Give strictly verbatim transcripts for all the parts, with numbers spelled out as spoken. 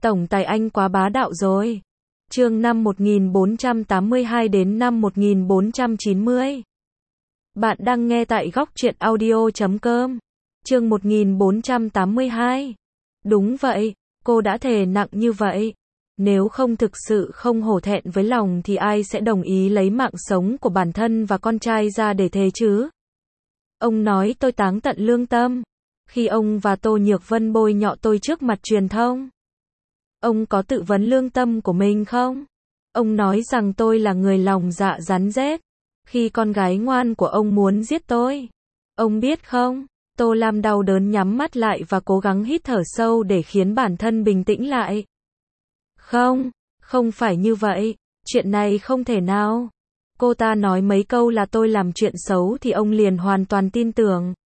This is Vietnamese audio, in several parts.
Tổng tài anh quá bá đạo rồi. Chương năm một nghìn bốn trăm tám mươi hai đến năm một nghìn bốn trăm chín mươi. Bạn đang nghe tại góc truyện audio chấm com. Chương một nghìn bốn trăm tám mươi hai. Đúng vậy, cô đã thề nặng như vậy. Nếu không thực sự không hổ thẹn với lòng thì ai sẽ đồng ý lấy mạng sống của bản thân và con trai ra để thề chứ? Ông nói tôi táng tận lương tâm. Khi ông và Tô Nhược Vân bôi nhọ tôi trước mặt truyền thông, ông có tự vấn lương tâm của mình không? Ông nói rằng tôi là người lòng dạ rắn rết. Khi con gái ngoan của ông muốn giết tôi, ông biết không? Tô Lam đau đớn nhắm mắt lại và cố gắng hít thở sâu để khiến bản thân bình tĩnh lại. Không, không phải như vậy, chuyện này không thể nào. Cô ta nói mấy câu là tôi làm chuyện xấu thì ông liền hoàn toàn tin tưởng.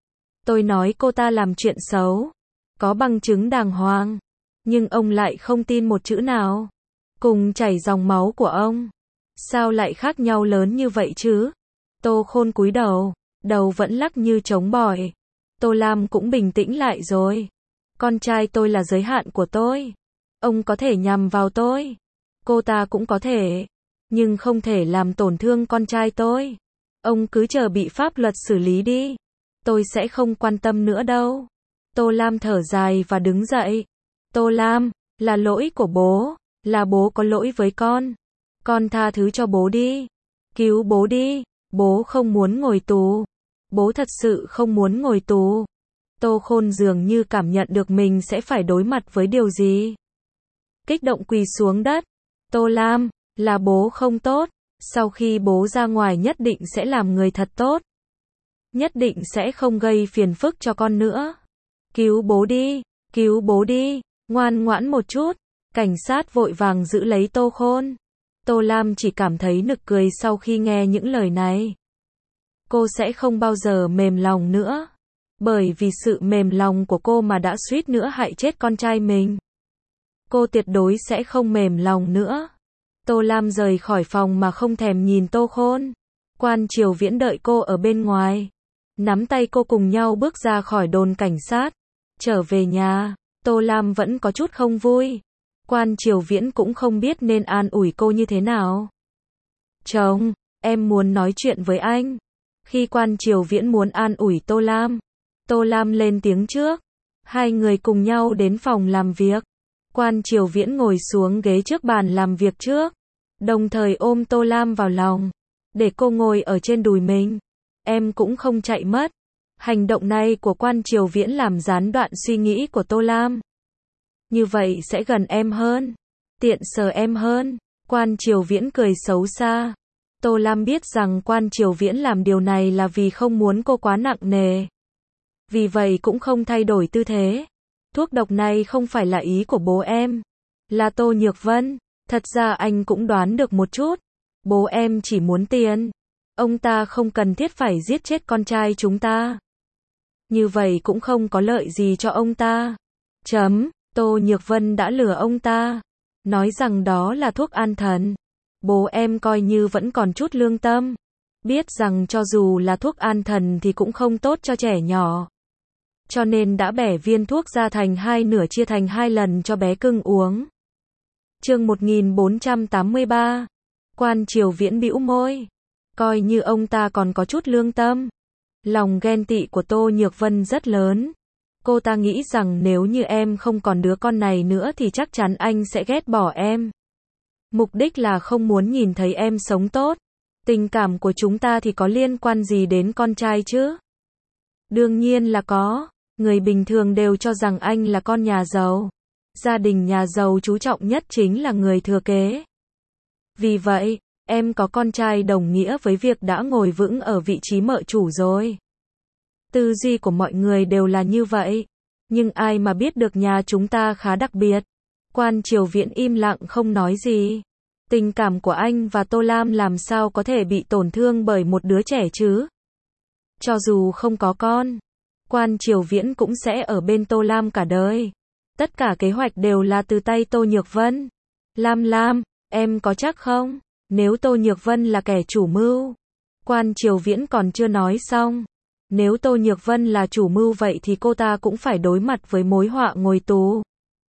Tôi nói cô ta làm chuyện xấu, có bằng chứng đàng hoàng, nhưng ông lại không tin một chữ nào. Cùng chảy dòng máu của ông, sao lại khác nhau lớn như vậy chứ? Tô Khôn cúi đầu, đầu vẫn lắc như trống bỏi. Tô Lam cũng bình tĩnh lại rồi. Con trai tôi là giới hạn của tôi. Ông có thể nhằm vào tôi, cô ta cũng có thể, nhưng không thể làm tổn thương con trai tôi. Ông cứ chờ bị pháp luật xử lý đi. Tôi sẽ không quan tâm nữa đâu. Tô Lam thở dài và đứng dậy. Tô Lam, là lỗi của bố, là bố có lỗi với con. Con tha thứ cho bố đi. Cứu bố đi, bố không muốn ngồi tù. Bố thật sự không muốn ngồi tù. Tô Khôn dường như cảm nhận được mình sẽ phải đối mặt với điều gì. Kích động quỳ xuống đất. Tô Lam, là bố không tốt. Sau khi bố ra ngoài nhất định sẽ làm người thật tốt. Nhất định sẽ không gây phiền phức cho con nữa. Cứu bố đi, cứu bố đi, ngoan ngoãn một chút. Cảnh sát vội vàng giữ lấy Tô Khôn. Tô Lam chỉ cảm thấy nực cười sau khi nghe những lời này. Cô sẽ không bao giờ mềm lòng nữa. Bởi vì sự mềm lòng của cô mà đã suýt nữa hại chết con trai mình. Cô tuyệt đối sẽ không mềm lòng nữa. Tô Lam rời khỏi phòng mà không thèm nhìn Tô Khôn. Quan Triều Viễn đợi cô ở bên ngoài. Nắm tay cô cùng nhau bước ra khỏi đồn cảnh sát. Trở về nhà, Tô Lam vẫn có chút không vui. Quan Triều Viễn cũng không biết nên an ủi cô như thế nào. Chồng, em muốn nói chuyện với anh. Khi Quan Triều Viễn muốn an ủi Tô Lam, Tô Lam lên tiếng trước. Hai người cùng nhau đến phòng làm việc. Quan Triều Viễn ngồi xuống ghế trước bàn làm việc trước, đồng thời ôm Tô Lam vào lòng, để cô ngồi ở trên đùi mình. Em cũng không chạy mất. Hành động này của Quan Triều Viễn làm gián đoạn suy nghĩ của Tô Lam. Như vậy sẽ gần em hơn, tiện sờ em hơn. Quan Triều Viễn cười xấu xa. Tô Lam biết rằng Quan Triều Viễn làm điều này là vì không muốn cô quá nặng nề. Vì vậy cũng không thay đổi tư thế. Thuốc độc này không phải là ý của bố em, là Tô Nhược Vân. Thật ra anh cũng đoán được một chút. Bố em chỉ muốn tiền. Ông ta không cần thiết phải giết chết con trai chúng ta. Như vậy cũng không có lợi gì cho ông ta. Chấm, Tô Nhược Vân đã lừa ông ta, nói rằng đó là thuốc an thần. Bố em coi như vẫn còn chút lương tâm. Biết rằng cho dù là thuốc an thần thì cũng không tốt cho trẻ nhỏ. Cho nên đã bẻ viên thuốc ra thành hai nửa chia thành hai lần cho bé cưng uống. Chương một nghìn bốn trăm tám mươi ba. Quan Triều Viễn bĩu môi. Coi như ông ta còn có chút lương tâm. Lòng ghen tị của Tô Nhược Vân rất lớn. Cô ta nghĩ rằng nếu như em không còn đứa con này nữa thì chắc chắn anh sẽ ghét bỏ em. Mục đích là không muốn nhìn thấy em sống tốt. Tình cảm của chúng ta thì có liên quan gì đến con trai chứ? Đương nhiên là có. Người bình thường đều cho rằng anh là con nhà giàu. Gia đình nhà giàu chú trọng nhất chính là người thừa kế. Vì vậy, em có con trai đồng nghĩa với việc đã ngồi vững ở vị trí mợ chủ rồi. Tư duy của mọi người đều là như vậy. Nhưng ai mà biết được nhà chúng ta khá đặc biệt. Quan Triều Viễn im lặng không nói gì. Tình cảm của anh và Tô Lam làm sao có thể bị tổn thương bởi một đứa trẻ chứ? Cho dù không có con, Quan Triều Viễn cũng sẽ ở bên Tô Lam cả đời. Tất cả kế hoạch đều là từ tay Tô Nhược Vân. Lam Lam, em có chắc không? Nếu Tô Nhược Vân là kẻ chủ mưu. Quan Triều Viễn còn chưa nói xong. Nếu Tô Nhược Vân là chủ mưu vậy thì cô ta cũng phải đối mặt với mối họa ngồi tù.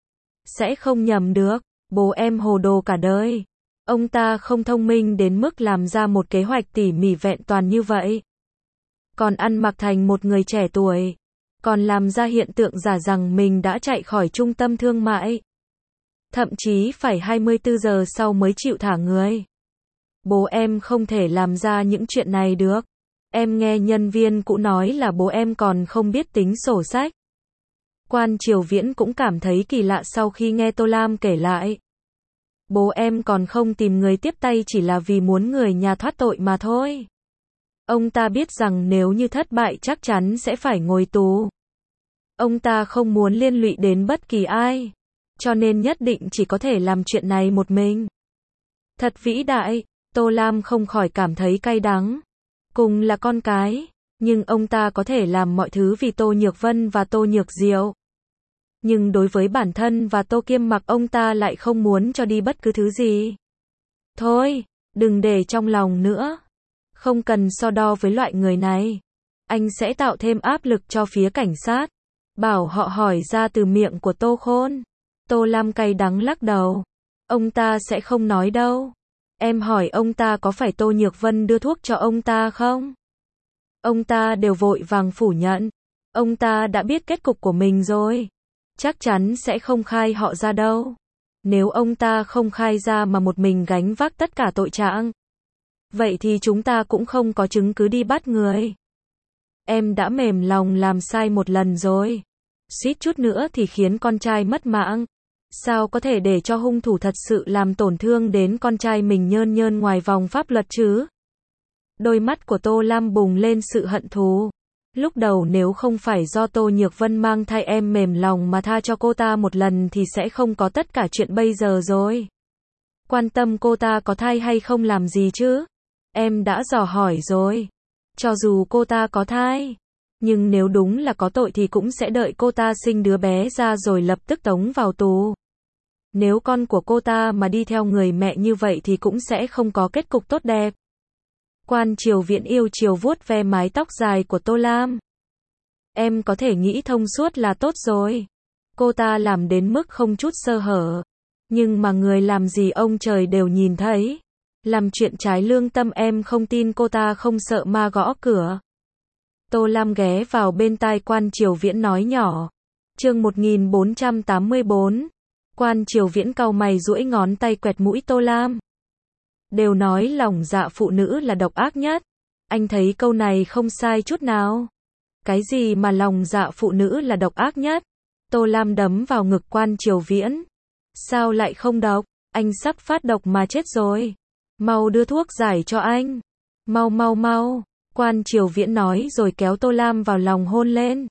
sẽ không nhầm được. Bố em hồ đồ cả đời. Ông ta không thông minh đến mức làm ra một kế hoạch tỉ mỉ vẹn toàn như vậy. Còn ăn mặc thành một người trẻ tuổi. Còn làm ra hiện tượng giả rằng mình đã chạy khỏi trung tâm thương mại. Thậm chí phải hai mươi tư giờ sau mới chịu thả người. Bố em không thể làm ra những chuyện này được. Em nghe nhân viên cũ nói là bố em còn không biết tính sổ sách. Quan Triều Viễn cũng cảm thấy kỳ lạ sau khi nghe Tô Lam kể lại. Bố em còn không tìm người tiếp tay chỉ là vì muốn người nhà thoát tội mà thôi. Ông ta biết rằng nếu như thất bại chắc chắn sẽ phải ngồi tù. Ông ta không muốn liên lụy đến bất kỳ ai. Cho nên nhất định chỉ có thể làm chuyện này một mình. Thật vĩ đại, Tô Lam không khỏi cảm thấy cay đắng. Cùng là con cái, nhưng ông ta có thể làm mọi thứ vì Tô Nhược Vân và Tô Nhược Diệu. Nhưng đối với bản thân và Tô Kiêm Mặc ông ta lại không muốn cho đi bất cứ thứ gì. Thôi, đừng để trong lòng nữa. Không cần so đo với loại người này. Anh sẽ tạo thêm áp lực cho phía cảnh sát. Bảo họ hỏi ra từ miệng của Tô Khôn. Tô Lam cay đắng lắc đầu. Ông ta sẽ không nói đâu. Em hỏi ông ta có phải Tô Nhược Vân đưa thuốc cho ông ta không? Ông ta đều vội vàng phủ nhận. Ông ta đã biết kết cục của mình rồi. Chắc chắn sẽ không khai họ ra đâu. Nếu ông ta không khai ra mà một mình gánh vác tất cả tội trạng. Vậy thì chúng ta cũng không có chứng cứ đi bắt người. Em đã mềm lòng làm sai một lần rồi. Suýt chút nữa thì khiến con trai mất mạng. Sao có thể để cho hung thủ thật sự làm tổn thương đến con trai mình nhơn nhơn ngoài vòng pháp luật chứ? Đôi mắt của Tô Lam bùng lên sự hận thù. Lúc đầu nếu không phải do Tô Nhược Vân mang thai em mềm lòng mà tha cho cô ta một lần thì sẽ không có tất cả chuyện bây giờ rồi. Quan tâm cô ta có thai hay không làm gì chứ? Em đã dò hỏi rồi. Cho dù cô ta có thai, nhưng nếu đúng là có tội thì cũng sẽ đợi cô ta sinh đứa bé ra rồi lập tức tống vào tù. Nếu con của cô ta mà đi theo người mẹ như vậy thì cũng sẽ không có kết cục tốt đẹp. Quan Triều Viễn yêu chiều vuốt ve mái tóc dài của Tô Lam. Em có thể nghĩ thông suốt là tốt rồi. Cô ta làm đến mức không chút sơ hở. Nhưng mà người làm gì ông trời đều nhìn thấy. Làm chuyện trái lương tâm em không tin cô ta không sợ ma gõ cửa. Tô Lam ghé vào bên tai Quan Triều Viễn nói nhỏ. Chương một nghìn bốn trăm tám mươi bốn. Quan Triều Viễn cau mày duỗi ngón tay quẹt mũi Tô Lam. Đều nói lòng dạ phụ nữ là độc ác nhất. Anh thấy câu này không sai chút nào. Cái gì mà lòng dạ phụ nữ là độc ác nhất? Tô Lam đấm vào ngực Quan Triều Viễn. Sao lại không độc? Anh sắp phát độc mà chết rồi. Mau đưa thuốc giải cho anh. Mau mau mau. Quan Triều Viễn nói rồi kéo Tô Lam vào lòng hôn lên.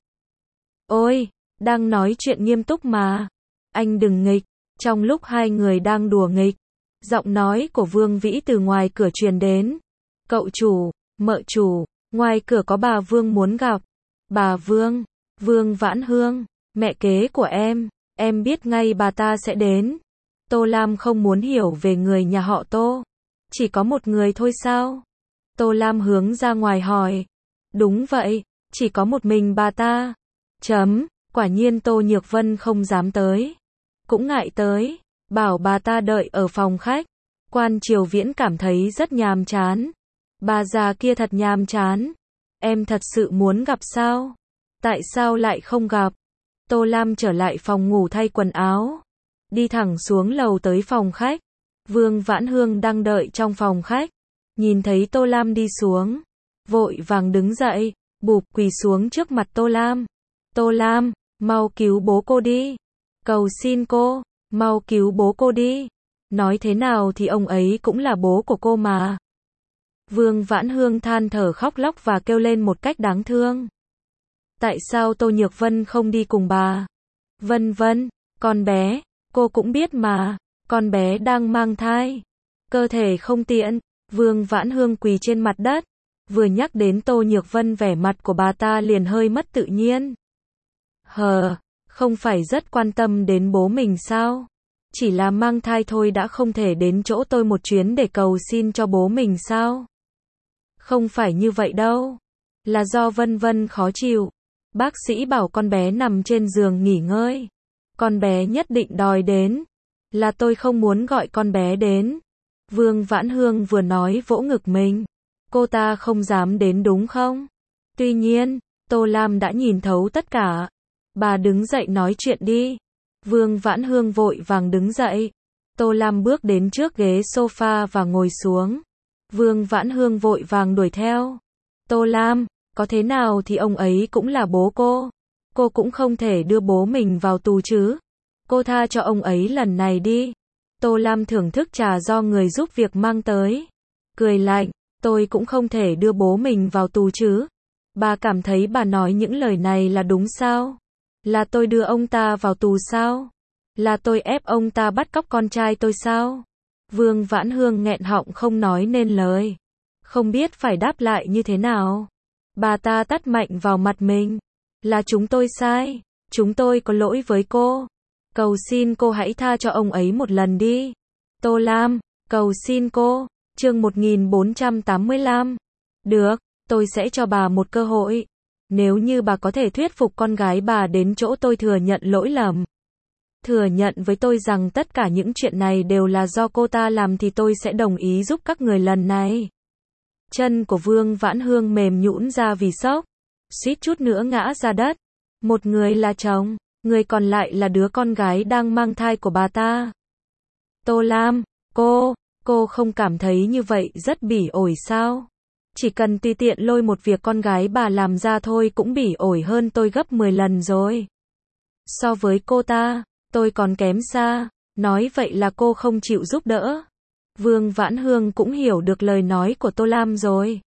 Ôi, đang nói chuyện nghiêm túc mà. Anh đừng nghịch. Trong lúc hai người đang đùa nghịch, giọng nói của Vương Vĩ từ ngoài cửa truyền đến. Cậu chủ, mợ chủ, ngoài cửa có bà Vương muốn gặp. Bà Vương, Vương Vãn Hương, mẹ kế của em, em biết ngay bà ta sẽ đến. Tô Lam không muốn hiểu về người nhà họ Tô. Chỉ có một người thôi sao? Tô Lam hướng ra ngoài hỏi. Đúng vậy, chỉ có một mình bà ta. Chấm, quả nhiên Tô Nhược Vân không dám tới. Cũng ngại tới, bảo bà ta đợi ở phòng khách. Quan Triều Viễn cảm thấy rất nhàm chán. Bà già kia thật nhàm chán. Em thật sự muốn gặp sao? Tại sao lại không gặp? Tô Lam trở lại phòng ngủ thay quần áo. Đi thẳng xuống lầu tới phòng khách. Vương Vãn Hương đang đợi trong phòng khách. Nhìn thấy Tô Lam đi xuống. Vội vàng đứng dậy, bụp quỳ xuống trước mặt Tô Lam. Tô Lam, mau cứu bố cô đi. Cầu xin cô, mau cứu bố cô đi. Nói thế nào thì ông ấy cũng là bố của cô mà. Vương Vãn Hương than thở khóc lóc và kêu lên một cách đáng thương. Tại sao Tô Nhược Vân không đi cùng bà? Vân Vân, con bé, cô cũng biết mà, con bé đang mang thai. Cơ thể không tiện. Vương Vãn Hương quỳ trên mặt đất. Vừa nhắc đến Tô Nhược Vân vẻ mặt của bà ta liền hơi mất tự nhiên. Hờ, không phải rất quan tâm đến bố mình sao? Chỉ là mang thai thôi đã không thể đến chỗ tôi một chuyến để cầu xin cho bố mình sao? Không phải như vậy đâu. Là do Vân Vân khó chịu. Bác sĩ bảo con bé nằm trên giường nghỉ ngơi. Con bé nhất định đòi đến. Là tôi không muốn gọi con bé đến. Vương Vãn Hương vừa nói vỗ ngực mình. Cô ta không dám đến đúng không? Tuy nhiên, Tô Lam đã nhìn thấu tất cả. Bà đứng dậy nói chuyện đi. Vương Vãn Hương vội vàng đứng dậy. Tô Lam bước đến trước ghế sofa và ngồi xuống. Vương Vãn Hương vội vàng đuổi theo. Tô Lam, có thế nào thì ông ấy cũng là bố cô. Cô cũng không thể đưa bố mình vào tù chứ. Cô tha cho ông ấy lần này đi. Tô Lam thưởng thức trà do người giúp việc mang tới. Cười lạnh, tôi cũng không thể đưa bố mình vào tù chứ. Bà cảm thấy bà nói những lời này là đúng sao? Là tôi đưa ông ta vào tù sao? Là tôi ép ông ta bắt cóc con trai tôi sao? Vương Vãn Hương nghẹn họng không nói nên lời. Không biết phải đáp lại như thế nào. Bà ta tát mạnh vào mặt mình. Là chúng tôi sai. Chúng tôi có lỗi với cô. Cầu xin cô hãy tha cho ông ấy một lần đi. Tô Lam, cầu xin cô. Chương một nghìn bốn trăm tám mươi lăm. Được, tôi sẽ cho bà một cơ hội. Nếu như bà có thể thuyết phục con gái bà đến chỗ tôi thừa nhận lỗi lầm. Thừa nhận với tôi rằng tất cả những chuyện này đều là do cô ta làm thì tôi sẽ đồng ý giúp các người lần này. Chân của Vương Vãn Hương mềm nhũn ra vì sốc. Suýt chút nữa ngã ra đất. Một người là chồng, người còn lại là đứa con gái đang mang thai của bà ta. Tô Lam, cô, cô không cảm thấy như vậy rất bỉ ổi sao? Chỉ cần tùy tiện lôi một việc con gái bà làm ra thôi cũng bỉ ổi hơn tôi gấp mười lần rồi. So với cô ta, tôi còn kém xa. Nói vậy là cô không chịu giúp đỡ. Vương Vãn Hương cũng hiểu được lời nói của Tô Lam rồi.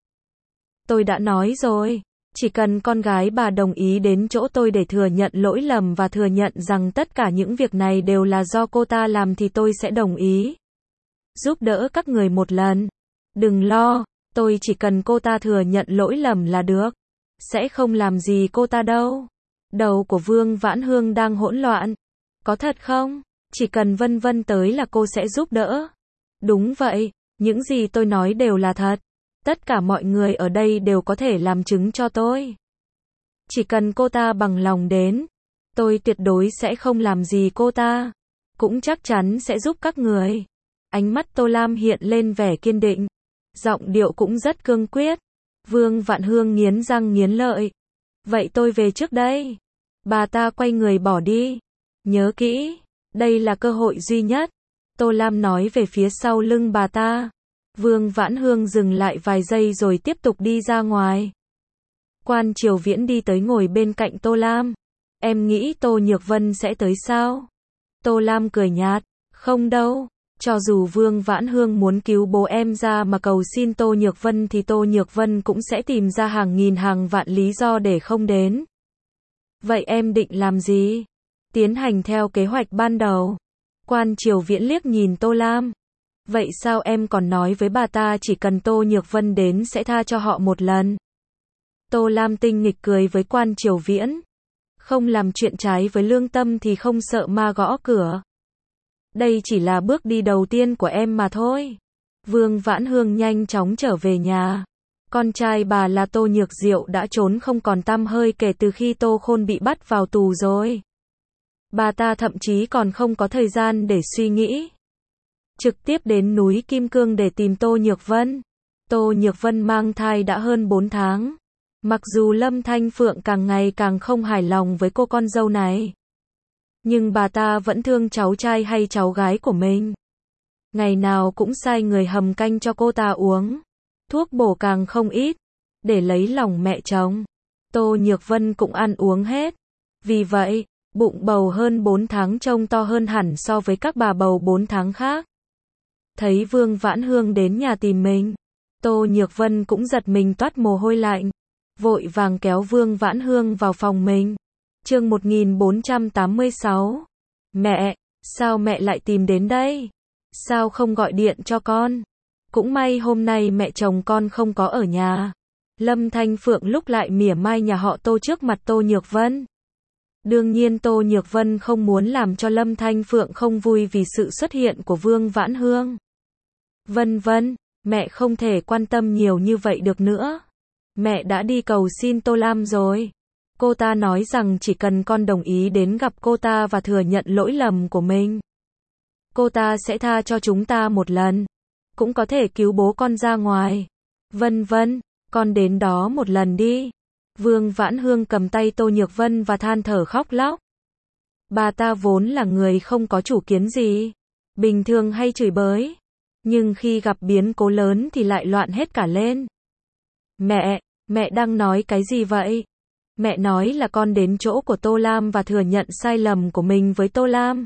Tôi đã nói rồi. Chỉ cần con gái bà đồng ý đến chỗ tôi để thừa nhận lỗi lầm và thừa nhận rằng tất cả những việc này đều là do cô ta làm thì tôi sẽ đồng ý giúp đỡ các người một lần. Đừng lo, tôi chỉ cần cô ta thừa nhận lỗi lầm là được. Sẽ không làm gì cô ta đâu. Đầu của Vương Vãn Hương đang hỗn loạn. Có thật không? Chỉ cần Vân Vân tới là cô sẽ giúp đỡ. Đúng vậy, những gì tôi nói đều là thật. Tất cả mọi người ở đây đều có thể làm chứng cho tôi. Chỉ cần cô ta bằng lòng đến, tôi tuyệt đối sẽ không làm gì cô ta. Cũng chắc chắn sẽ giúp các người. Ánh mắt Tô Lam hiện lên vẻ kiên định. Giọng điệu cũng rất cương quyết. Vương Vạn Hương nghiến răng nghiến lợi. Vậy tôi về trước đây. Bà ta quay người bỏ đi. Nhớ kỹ, đây là cơ hội duy nhất. Tô Lam nói về phía sau lưng bà ta. Vương Vãn Hương dừng lại vài giây rồi tiếp tục đi ra ngoài. Quan Triều Viễn đi tới ngồi bên cạnh Tô Lam. Em nghĩ Tô Nhược Vân sẽ tới sao? Tô Lam cười nhạt. Không đâu. Cho dù Vương Vãn Hương muốn cứu bố em ra mà cầu xin Tô Nhược Vân thì Tô Nhược Vân cũng sẽ tìm ra hàng nghìn hàng vạn lý do để không đến. Vậy em định làm gì? Tiến hành theo kế hoạch ban đầu. Quan Triều Viễn liếc nhìn Tô Lam. Vậy sao em còn nói với bà ta chỉ cần Tô Nhược Vân đến sẽ tha cho họ một lần? Tô Lam tinh nghịch cười với Quan Triều Viễn. Không làm chuyện trái với lương tâm thì không sợ ma gõ cửa. Đây chỉ là bước đi đầu tiên của em mà thôi. Vương Vãn Hương nhanh chóng trở về nhà. Con trai bà là Tô Nhược Diệu đã trốn không còn tăm hơi kể từ khi Tô Khôn bị bắt vào tù rồi. Bà ta thậm chí còn không có thời gian để suy nghĩ. Trực tiếp đến núi Kim Cương để tìm Tô Nhược Vân. Tô Nhược Vân mang thai đã hơn bốn tháng. Mặc dù Lâm Thanh Phượng càng ngày càng không hài lòng với cô con dâu này, nhưng bà ta vẫn thương cháu trai hay cháu gái của mình. Ngày nào cũng sai người hầm canh cho cô ta uống. Thuốc bổ càng không ít. Để lấy lòng mẹ chồng. Tô Nhược Vân cũng ăn uống hết. Vì vậy, bụng bầu hơn bốn tháng trông to hơn hẳn so với các bà bầu bốn tháng khác. Thấy Vương Vãn Hương đến nhà tìm mình, Tô Nhược Vân cũng giật mình toát mồ hôi lạnh. Vội vàng kéo Vương Vãn Hương vào phòng mình. Chương một nghìn bốn trăm tám mươi sáu. Mẹ, sao mẹ lại tìm đến đây? Sao không gọi điện cho con? Cũng may hôm nay mẹ chồng con không có ở nhà. Lâm Thanh Phượng lúc lại mỉa mai nhà họ Tô trước mặt Tô Nhược Vân. Đương nhiên Tô Nhược Vân không muốn làm cho Lâm Thanh Phượng không vui vì sự xuất hiện của Vương Vãn Hương. Vân Vân, mẹ không thể quan tâm nhiều như vậy được nữa. Mẹ đã đi cầu xin Tô Lam rồi. Cô ta nói rằng chỉ cần con đồng ý đến gặp cô ta và thừa nhận lỗi lầm của mình, cô ta sẽ tha cho chúng ta một lần, cũng có thể cứu bố con ra ngoài. Vân vân, con đến đó một lần đi. Vương Vãn Hương cầm tay Tô Nhược Vân và than thở khóc lóc. Bà ta vốn là người không có chủ kiến gì, bình thường hay chửi bới, nhưng khi gặp biến cố lớn thì lại loạn hết cả lên. Mẹ, mẹ đang nói cái gì vậy? Mẹ nói là con đến chỗ của Tô Lam và thừa nhận sai lầm của mình với Tô Lam.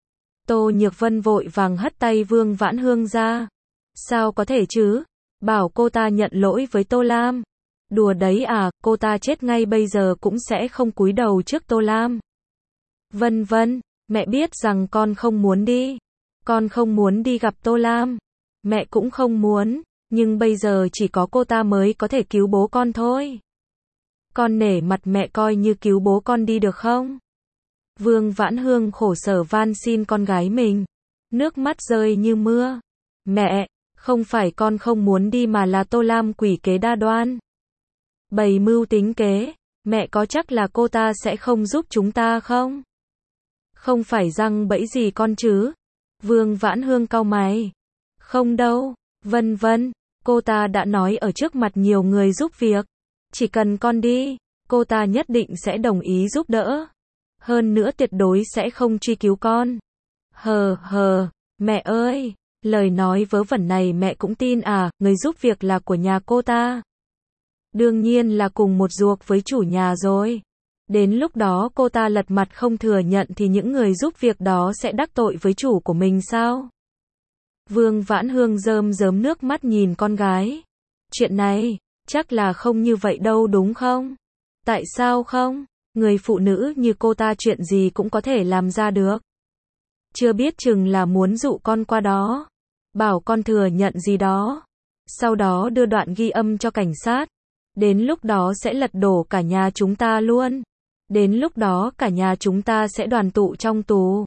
Tô Nhược Vân vội vàng hất tay Vương Vãn Hương ra. Sao có thể chứ? Bảo cô ta nhận lỗi với Tô Lam. Đùa đấy à, cô ta chết ngay bây giờ cũng sẽ không cúi đầu trước Tô Lam. Vân vân, mẹ biết rằng con không muốn đi. Con không muốn đi gặp Tô Lam. Mẹ cũng không muốn, nhưng bây giờ chỉ có cô ta mới có thể cứu bố con thôi. Con nể mặt mẹ coi như cứu bố con đi được không? Vương Vãn Hương khổ sở van xin con gái mình. Nước mắt rơi như mưa. Mẹ, không phải con không muốn đi mà là Tô Lam quỷ kế đa đoan. Bày mưu tính kế, mẹ có chắc là cô ta sẽ không giúp chúng ta không? Không phải răng bẫy gì con chứ? Vương Vãn Hương cau mày. Không đâu, vân vân, cô ta đã nói ở trước mặt nhiều người giúp việc. Chỉ cần con đi, cô ta nhất định sẽ đồng ý giúp đỡ. Hơn nữa tuyệt đối sẽ không truy cứu con. Hờ hờ, mẹ ơi, lời nói vớ vẩn này mẹ cũng tin à, người giúp việc là của nhà cô ta. Đương nhiên là cùng một ruột với chủ nhà rồi. Đến lúc đó cô ta lật mặt không thừa nhận thì những người giúp việc đó sẽ đắc tội với chủ của mình sao? Vương Vãn Hương rơm rớm nước mắt nhìn con gái. Chuyện này, chắc là không như vậy đâu đúng không? Tại sao không? Người phụ nữ như cô ta chuyện gì cũng có thể làm ra được. Chưa biết chừng là muốn dụ con qua đó. Bảo con thừa nhận gì đó. Sau đó đưa đoạn ghi âm cho cảnh sát. Đến lúc đó sẽ lật đổ cả nhà chúng ta luôn. Đến lúc đó cả nhà chúng ta sẽ đoàn tụ trong tù.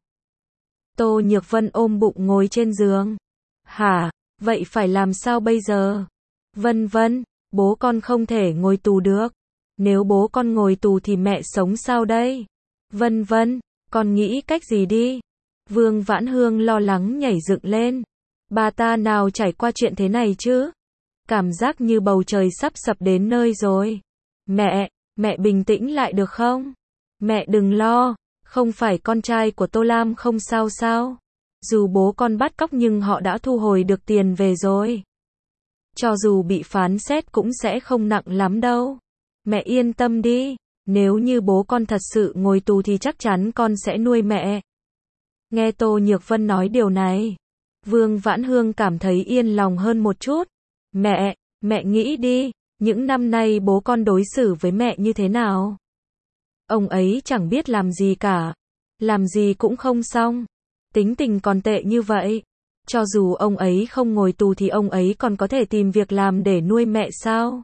Tô Nhược Vân ôm bụng ngồi trên giường. Hả? Vậy phải làm sao bây giờ? Vân vân, bố con không thể ngồi tù được. Nếu bố con ngồi tù thì mẹ sống sao đây? Vân vân, con nghĩ cách gì đi? Vương Vãn Hương lo lắng nhảy dựng lên. Bà ta nào trải qua chuyện thế này chứ? Cảm giác như bầu trời sắp sập đến nơi rồi. Mẹ, mẹ bình tĩnh lại được không? Mẹ đừng lo, không phải con trai của Tô Lam không sao sao? Dù bố con bắt cóc nhưng họ đã thu hồi được tiền về rồi. Cho dù bị phán xét cũng sẽ không nặng lắm đâu. Mẹ yên tâm đi, nếu như bố con thật sự ngồi tù thì chắc chắn con sẽ nuôi mẹ. Nghe Tô Nhược Vân nói điều này, Vương Vãn Hương cảm thấy yên lòng hơn một chút. Mẹ, mẹ nghĩ đi, những năm nay bố con đối xử với mẹ như thế nào? Ông ấy chẳng biết làm gì cả, làm gì cũng không xong, tính tình còn tệ như vậy. Cho dù ông ấy không ngồi tù thì ông ấy còn có thể tìm việc làm để nuôi mẹ sao?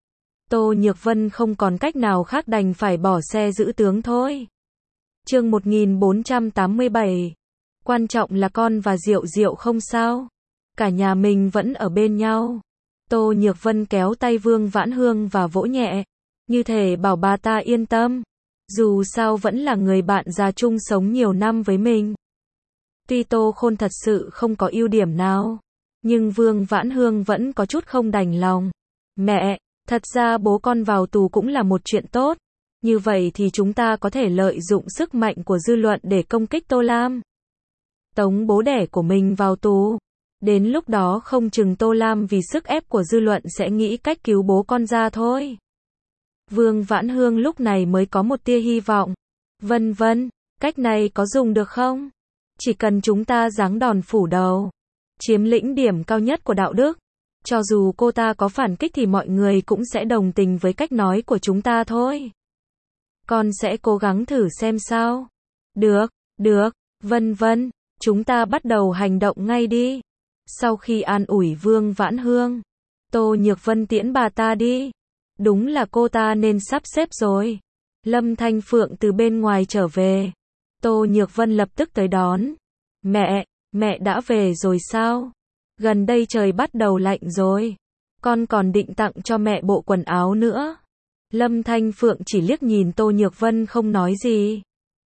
Tô Nhược Vân không còn cách nào khác đành phải bỏ xe giữ tướng thôi. Chương một nghìn bốn trăm tám mươi bảy. Quan trọng là con và Diệu Diệu không sao. Cả nhà mình vẫn ở bên nhau. Tô Nhược Vân kéo tay Vương Vãn Hương và vỗ nhẹ, như thể bảo bà ta yên tâm. Dù sao vẫn là người bạn già chung sống nhiều năm với mình. Tuy Tô Khôn thật sự không có ưu điểm nào, nhưng Vương Vãn Hương vẫn có chút không đành lòng. Mẹ, thật ra bố con vào tù cũng là một chuyện tốt. Như vậy thì chúng ta có thể lợi dụng sức mạnh của dư luận để công kích Tô Lam. Tống bố đẻ của mình vào tù. Đến lúc đó không chừng Tô Lam vì sức ép của dư luận sẽ nghĩ cách cứu bố con ra thôi. Vương Vãn Hương lúc này mới có một tia hy vọng. Vân vân, cách này có dùng được không? Chỉ cần chúng ta giáng đòn phủ đầu, chiếm lĩnh điểm cao nhất của đạo đức. Cho dù cô ta có phản kích thì mọi người cũng sẽ đồng tình với cách nói của chúng ta thôi. Con sẽ cố gắng thử xem sao. Được, được, vân vân, chúng ta bắt đầu hành động ngay đi. Sau khi an ủi Vương Vãn Hương, Tô Nhược Vân tiễn bà ta đi. Đúng là cô ta nên sắp xếp rồi. Lâm Thanh Phượng từ bên ngoài trở về. Tô Nhược Vân lập tức tới đón. Mẹ, mẹ đã về rồi sao? Gần đây trời bắt đầu lạnh rồi. Con còn định tặng cho mẹ bộ quần áo nữa. Lâm Thanh Phượng chỉ liếc nhìn Tô Nhược Vân không nói gì.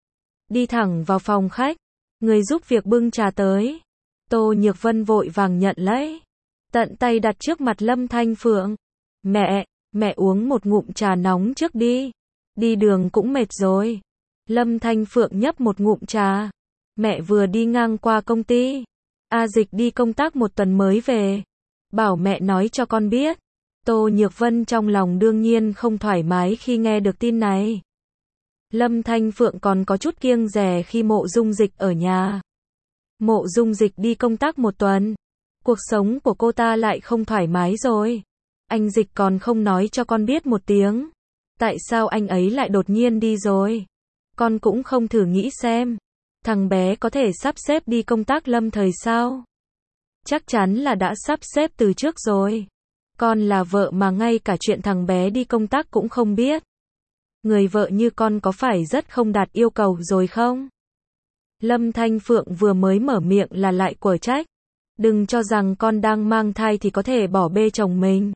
Đi thẳng vào phòng khách. Người giúp việc bưng trà tới. Tô Nhược Vân vội vàng nhận lấy. Tận tay đặt trước mặt Lâm Thanh Phượng. Mẹ, mẹ uống một ngụm trà nóng trước đi. Đi đường cũng mệt rồi. Lâm Thanh Phượng nhấp một ngụm trà. Mẹ vừa đi ngang qua công ty. A Dịch đi công tác một tuần mới về. Bảo mẹ nói cho con biết. Tô Nhược Vân trong lòng đương nhiên không thoải mái khi nghe được tin này. Lâm Thanh Phượng còn có chút kiêng dè khi Mộ Dung Dịch ở nhà. Mộ Dung Dịch đi công tác một tuần. Cuộc sống của cô ta lại không thoải mái rồi. Anh Dịch còn không nói cho con biết một tiếng. Tại sao anh ấy lại đột nhiên đi rồi? Con cũng không thử nghĩ xem. Thằng bé có thể sắp xếp đi công tác lâm thời sao? Chắc chắn là đã sắp xếp từ trước rồi. Con là vợ mà ngay cả chuyện thằng bé đi công tác cũng không biết. Người vợ như con có phải rất không đạt yêu cầu rồi không? Lâm Thanh Phượng vừa mới mở miệng là lại quở trách. Đừng cho rằng con đang mang thai thì có thể bỏ bê chồng mình.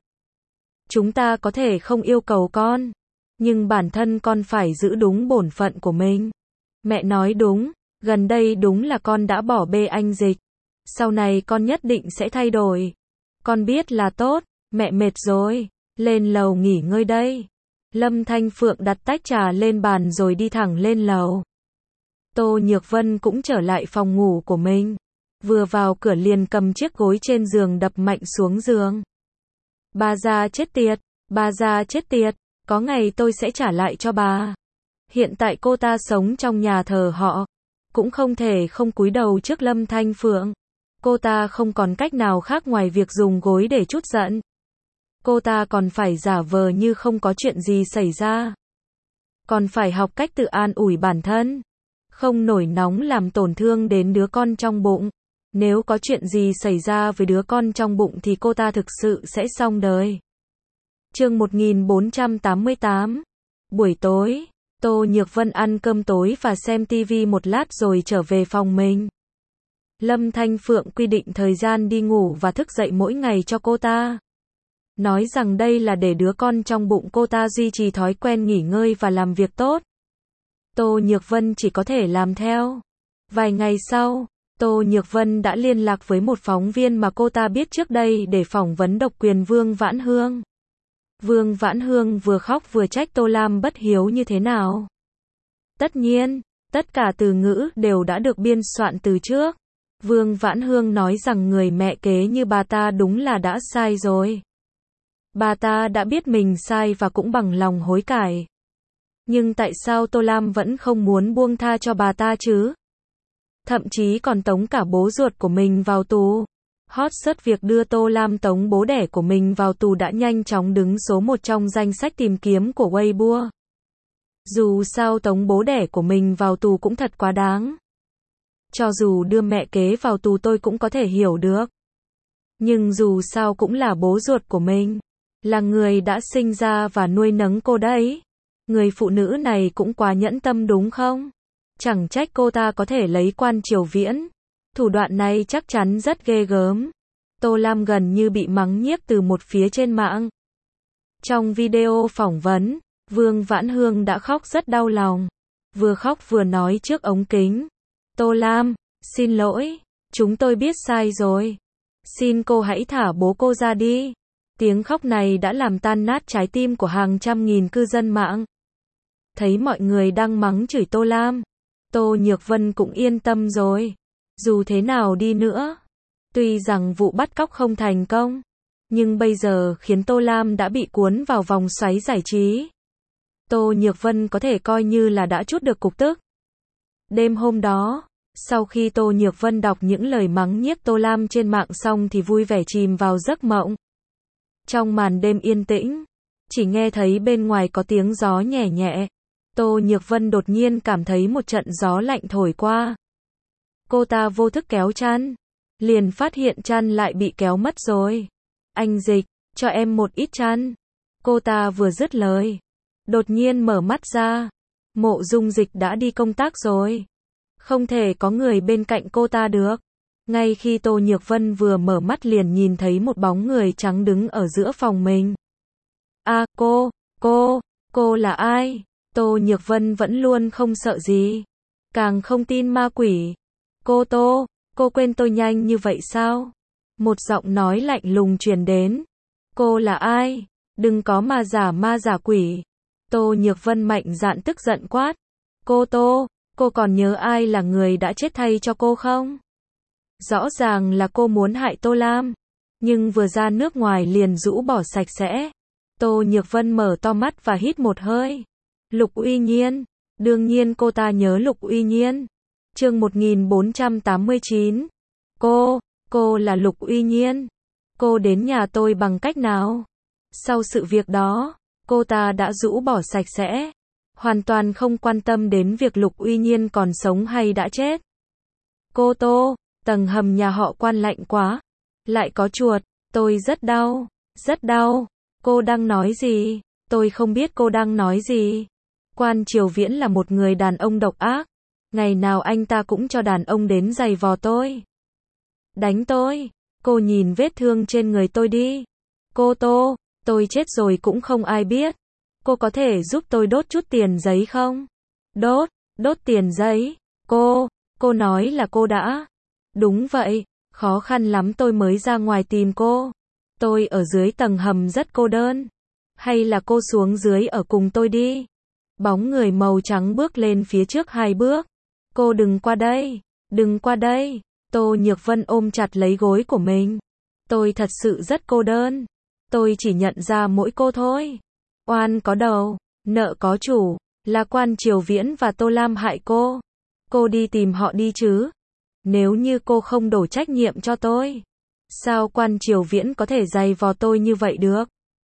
Chúng ta có thể không yêu cầu con. Nhưng bản thân con phải giữ đúng bổn phận của mình. Mẹ nói đúng. Gần đây đúng là con đã bỏ bê anh Dịch. Sau này con nhất định sẽ thay đổi. Con biết là tốt. Mẹ mệt rồi. Lên lầu nghỉ ngơi đây. Lâm Thanh Phượng đặt tách trà lên bàn rồi đi thẳng lên lầu. Tô Nhược Vân cũng trở lại phòng ngủ của mình. Vừa vào cửa liền cầm chiếc gối trên giường đập mạnh xuống giường. Bà già chết tiệt. Bà già chết tiệt. Có ngày tôi sẽ trả lại cho bà. Hiện tại cô ta sống trong nhà thờ họ. Cũng không thể không cúi đầu trước Lâm Thanh Phượng. Cô ta không còn cách nào khác ngoài việc dùng gối để trút giận. Cô ta còn phải giả vờ như không có chuyện gì xảy ra. Còn phải học cách tự an ủi bản thân. Không nổi nóng làm tổn thương đến đứa con trong bụng. Nếu có chuyện gì xảy ra với đứa con trong bụng thì cô ta thực sự sẽ xong đời. Chương một nghìn bốn trăm tám mươi tám. Buổi tối, Tô Nhược Vân ăn cơm tối và xem tivi một lát rồi trở về phòng mình. Lâm Thanh Phượng quy định thời gian đi ngủ và thức dậy mỗi ngày cho cô ta. Nói rằng đây là để đứa con trong bụng cô ta duy trì thói quen nghỉ ngơi và làm việc tốt. Tô Nhược Vân chỉ có thể làm theo. Vài ngày sau, Tô Nhược Vân đã liên lạc với một phóng viên mà cô ta biết trước đây để phỏng vấn độc quyền Vương Vãn Hương. Vương Vãn Hương vừa khóc vừa trách Tô Lam bất hiếu như thế nào. Tất nhiên, tất cả từ ngữ đều đã được biên soạn từ trước. Vương Vãn Hương nói rằng người mẹ kế như bà ta đúng là đã sai rồi. Bà ta đã biết mình sai và cũng bằng lòng hối cải. Nhưng tại sao Tô Lam vẫn không muốn buông tha cho bà ta chứ? Thậm chí còn tống cả bố ruột của mình vào tù. Hot search việc đưa Tô Lam tống bố đẻ của mình vào tù đã nhanh chóng đứng số một trong danh sách tìm kiếm của Weibo. Dù sao tống bố đẻ của mình vào tù cũng thật quá đáng. Cho dù đưa mẹ kế vào tù tôi cũng có thể hiểu được. Nhưng dù sao cũng là bố ruột của mình. Là người đã sinh ra và nuôi nấng cô đấy. Người phụ nữ này cũng quá nhẫn tâm đúng không? Chẳng trách cô ta có thể lấy Quan Triều Viễn. Thủ đoạn này chắc chắn rất ghê gớm. Tô Lam gần như bị mắng nhiếc từ một phía trên mạng. Trong video phỏng vấn, Vương Vãn Hương đã khóc rất đau lòng. Vừa khóc vừa nói trước ống kính. Tô Lam, xin lỗi, chúng tôi biết sai rồi. Xin cô hãy thả bố cô ra đi. Tiếng khóc này đã làm tan nát trái tim của hàng trăm nghìn cư dân mạng. Thấy mọi người đang mắng chửi Tô Lam, Tô Nhược Vân cũng yên tâm rồi. Dù thế nào đi nữa, tuy rằng vụ bắt cóc không thành công, nhưng bây giờ khiến Tô Lam đã bị cuốn vào vòng xoáy giải trí. Tô Nhược Vân có thể coi như là đã trút được cục tức. Đêm hôm đó, sau khi Tô Nhược Vân đọc những lời mắng nhiếc Tô Lam trên mạng xong thì vui vẻ chìm vào giấc mộng. Trong màn đêm yên tĩnh, chỉ nghe thấy bên ngoài có tiếng gió nhẹ nhẹ. Tô Nhược Vân đột nhiên cảm thấy một trận gió lạnh thổi qua. Cô ta vô thức kéo chăn, liền phát hiện chăn lại bị kéo mất rồi. Anh Dịch, cho em một ít chăn. Cô ta vừa dứt lời, đột nhiên mở mắt ra. Mộ Dung Dịch đã đi công tác rồi. Không thể có người bên cạnh cô ta được. Ngay khi Tô Nhược Vân vừa mở mắt liền nhìn thấy một bóng người trắng đứng ở giữa phòng mình. À, cô, cô, Cô là ai? Tô Nhược Vân vẫn luôn không sợ gì, càng không tin ma quỷ. Cô Tô, cô quên tôi nhanh như vậy sao? Một giọng nói lạnh lùng truyền đến. Cô là ai? Đừng có mà giả ma giả quỷ. Tô Nhược Vân mạnh dạn tức giận quát. Cô Tô, cô còn nhớ ai là người đã chết thay cho cô không? Rõ ràng là cô muốn hại Tô Lam, nhưng vừa ra nước ngoài liền rũ bỏ sạch sẽ. Tô Nhược Vân mở to mắt và hít một hơi. Lục Uy Nhiên, đương nhiên cô ta nhớ Lục Uy Nhiên. Chương một nghìn bốn trăm tám mươi chín. Cô, cô là Lục Uy Nhiên. Cô đến nhà tôi bằng cách nào? Sau sự việc đó, cô ta đã rũ bỏ sạch sẽ, hoàn toàn không quan tâm đến việc Lục Uy Nhiên còn sống hay đã chết. Cô Tô, tầng hầm nhà họ Quan lạnh quá, lại có chuột, tôi rất đau, rất đau. Cô đang nói gì? Tôi không biết cô đang nói gì. Quan Triều Viễn là một người đàn ông độc ác, ngày nào anh ta cũng cho đàn ông đến giày vò tôi, đánh tôi. Cô nhìn vết thương trên người tôi đi. Cô Tô, tôi chết rồi cũng không ai biết. Cô có thể giúp tôi đốt chút tiền giấy không? Đốt, đốt tiền giấy. Cô, cô nói là cô đã. Đúng vậy, khó khăn lắm tôi mới ra ngoài tìm cô. Tôi ở dưới tầng hầm rất cô đơn. Hay là cô xuống dưới ở cùng tôi đi. Bóng người màu trắng bước lên phía trước hai bước. Cô đừng qua đây, đừng qua đây. Tô Nhược Vân ôm chặt lấy gối của mình. Tôi thật sự rất cô đơn. Tôi chỉ nhận ra mỗi cô thôi. Oan có đầu, nợ có chủ, là Quan Triều Viễn và Tô Lam hại cô. Cô đi tìm họ đi chứ. Nếu như cô không đổ trách nhiệm cho tôi, sao Quan Triều Viễn có thể giày vò tôi như vậy được?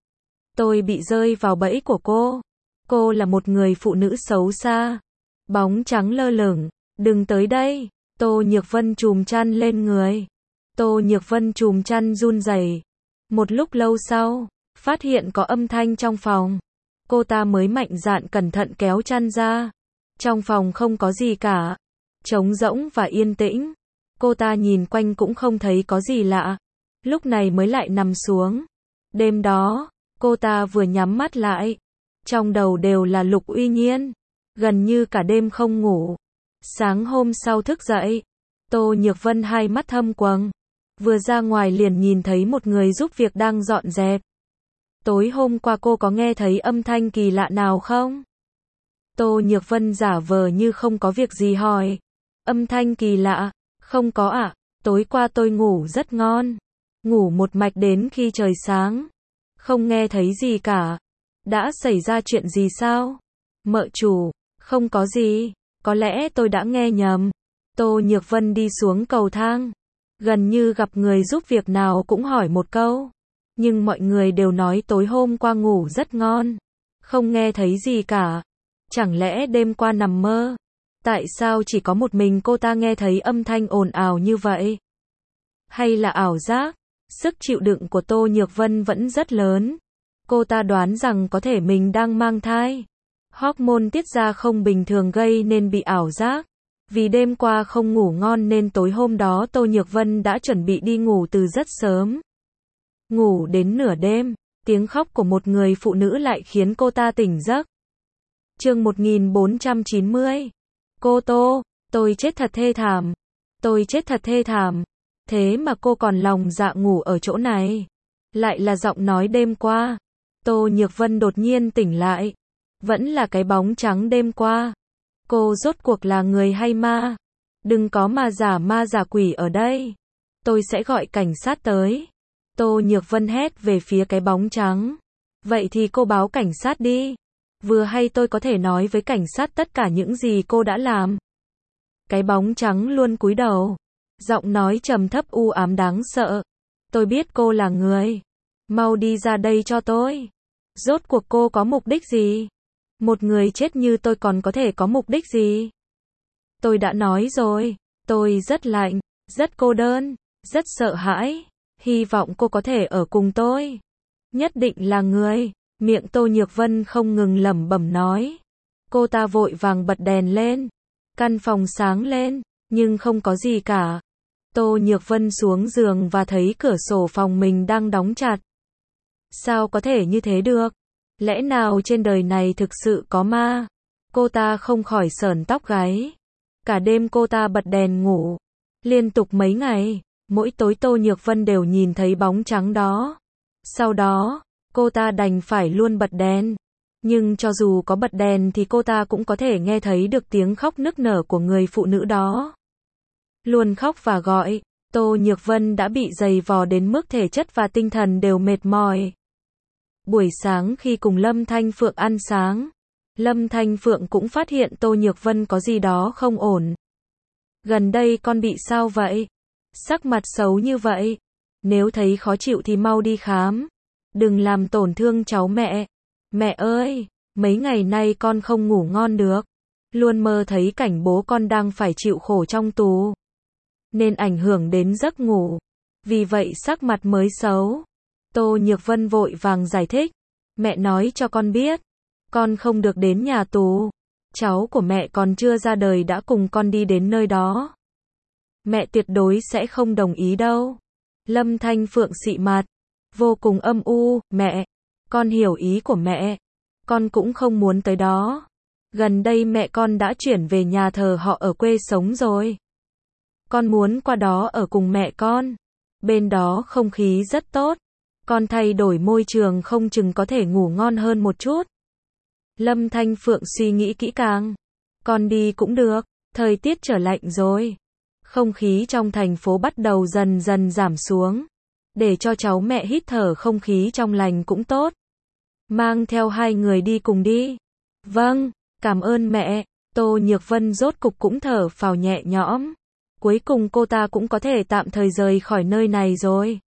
Tôi bị rơi vào bẫy của cô. Cô là một người phụ nữ xấu xa. Bóng trắng lơ lửng. Đừng tới đây. Tô Nhược Vân chùm chăn lên người. Tô Nhược Vân chùm chăn run rẩy. Một lúc lâu sau, phát hiện có âm thanh trong phòng. Cô ta mới mạnh dạn cẩn thận kéo chăn ra. Trong phòng không có gì cả. Trống rỗng và yên tĩnh. Cô ta nhìn quanh cũng không thấy có gì lạ. Lúc này mới lại nằm xuống. Đêm đó, cô ta vừa nhắm mắt lại. Trong đầu đều là Lục Uy Nhiên. Gần như cả đêm không ngủ. Sáng hôm sau thức dậy, Tô Nhược Vân hai mắt thâm quầng. Vừa ra ngoài liền nhìn thấy một người giúp việc đang dọn dẹp. Tối hôm qua cô có nghe thấy âm thanh kỳ lạ nào không? Tô Nhược Vân giả vờ như không có việc gì hỏi. Âm thanh kỳ lạ? Không có ạ. À? Tối qua tôi ngủ rất ngon. Ngủ một mạch đến khi trời sáng. Không nghe thấy gì cả. Đã xảy ra chuyện gì sao? Mợ chủ, không có gì. Có lẽ tôi đã nghe nhầm. Tô Nhược Vân đi xuống cầu thang. Gần như gặp người giúp việc nào cũng hỏi một câu. Nhưng mọi người đều nói tối hôm qua ngủ rất ngon. Không nghe thấy gì cả. Chẳng lẽ đêm qua nằm mơ? Tại sao chỉ có một mình cô ta nghe thấy âm thanh ồn ào như vậy? Hay là ảo giác? Sức chịu đựng của Tô Nhược Vân vẫn rất lớn. Cô ta đoán rằng có thể mình đang mang thai. Hormone tiết ra không bình thường gây nên bị ảo giác. Vì đêm qua không ngủ ngon nên tối hôm đó Tô Nhược Vân đã chuẩn bị đi ngủ từ rất sớm. Ngủ đến nửa đêm, tiếng khóc của một người phụ nữ lại khiến cô ta tỉnh giấc. Chương một nghìn bốn trăm chín mươi. Cô Tô, tôi chết thật thê thảm. Tôi chết thật thê thảm. Thế mà cô còn lòng dạ ngủ ở chỗ này. Lại là giọng nói đêm qua. Tô Nhược Vân đột nhiên tỉnh lại. Vẫn là cái bóng trắng đêm qua. Cô rốt cuộc là người hay ma? Đừng có mà giả ma giả quỷ ở đây. Tôi sẽ gọi cảnh sát tới. Tô Nhược Vân hét về phía cái bóng trắng. Vậy thì cô báo cảnh sát đi. Vừa hay tôi có thể nói với cảnh sát tất cả những gì cô đã làm. Cái bóng trắng luôn cúi đầu. Giọng nói trầm thấp u ám đáng sợ. Tôi biết cô là người. Mau đi ra đây cho tôi. Rốt cuộc cô có mục đích gì? Một người chết như tôi còn có thể có mục đích gì? Tôi đã nói rồi. Tôi rất lạnh, rất cô đơn, rất sợ hãi. Hy vọng cô có thể ở cùng tôi. Nhất định là người. Miệng Tô Nhược Vân không ngừng lẩm bẩm nói. Cô ta vội vàng bật đèn lên. Căn phòng sáng lên, nhưng không có gì cả. Tô Nhược Vân xuống giường và thấy cửa sổ phòng mình đang đóng chặt. Sao có thể như thế được? Lẽ nào trên đời này thực sự có ma? Cô ta không khỏi sởn tóc gáy. Cả đêm cô ta bật đèn ngủ. Liên tục mấy ngày, mỗi tối Tô Nhược Vân đều nhìn thấy bóng trắng đó. Sau đó, cô ta đành phải luôn bật đèn. Nhưng cho dù có bật đèn thì cô ta cũng có thể nghe thấy được tiếng khóc nức nở của người phụ nữ đó. Luôn khóc và gọi, Tô Nhược Vân đã bị dày vò đến mức thể chất và tinh thần đều mệt mỏi. Buổi sáng khi cùng Lâm Thanh Phượng ăn sáng, Lâm Thanh Phượng cũng phát hiện Tô Nhược Vân có gì đó không ổn. Gần đây con bị sao vậy? Sắc mặt xấu như vậy. Nếu thấy khó chịu thì mau đi khám. Đừng làm tổn thương cháu mẹ. Mẹ ơi, mấy ngày nay con không ngủ ngon được. Luôn mơ thấy cảnh bố con đang phải chịu khổ trong tù. Nên ảnh hưởng đến giấc ngủ. Vì vậy sắc mặt mới xấu. Tô Nhược Vân vội vàng giải thích. Mẹ nói cho con biết. Con không được đến nhà tù. Cháu của mẹ còn chưa ra đời đã cùng con đi đến nơi đó. Mẹ tuyệt đối sẽ không đồng ý đâu. Lâm Thanh Phượng xị mặt. Vô cùng âm u. Mẹ, con hiểu ý của mẹ. Con cũng không muốn tới đó. Gần đây mẹ con đã chuyển về nhà thờ họ ở quê sống rồi. Con muốn qua đó ở cùng mẹ con. Bên đó không khí rất tốt. Con thay đổi môi trường không chừng có thể ngủ ngon hơn một chút. Lâm Thanh Phượng suy nghĩ kỹ càng. Con đi cũng được, thời tiết trở lạnh rồi. Không khí trong thành phố bắt đầu dần dần giảm xuống. Để cho cháu mẹ hít thở không khí trong lành cũng tốt. Mang theo hai người đi cùng đi. Vâng, cảm ơn mẹ. Tô Nhược Vân rốt cục cũng thở phào nhẹ nhõm. Cuối cùng cô ta cũng có thể tạm thời rời khỏi nơi này rồi.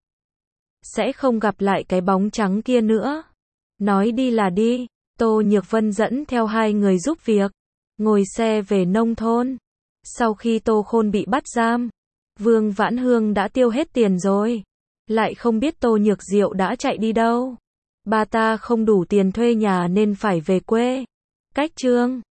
Sẽ không gặp lại cái bóng trắng kia nữa. Nói đi là đi. Tô Nhược Vân dẫn theo hai người giúp việc. Ngồi xe về nông thôn. Sau khi Tô Khôn bị bắt giam, Vương Vãn Hương đã tiêu hết tiền rồi. Lại không biết Tô Nhược Diệu đã chạy đi đâu. Bà ta không đủ tiền thuê nhà nên phải về quê. Cách chương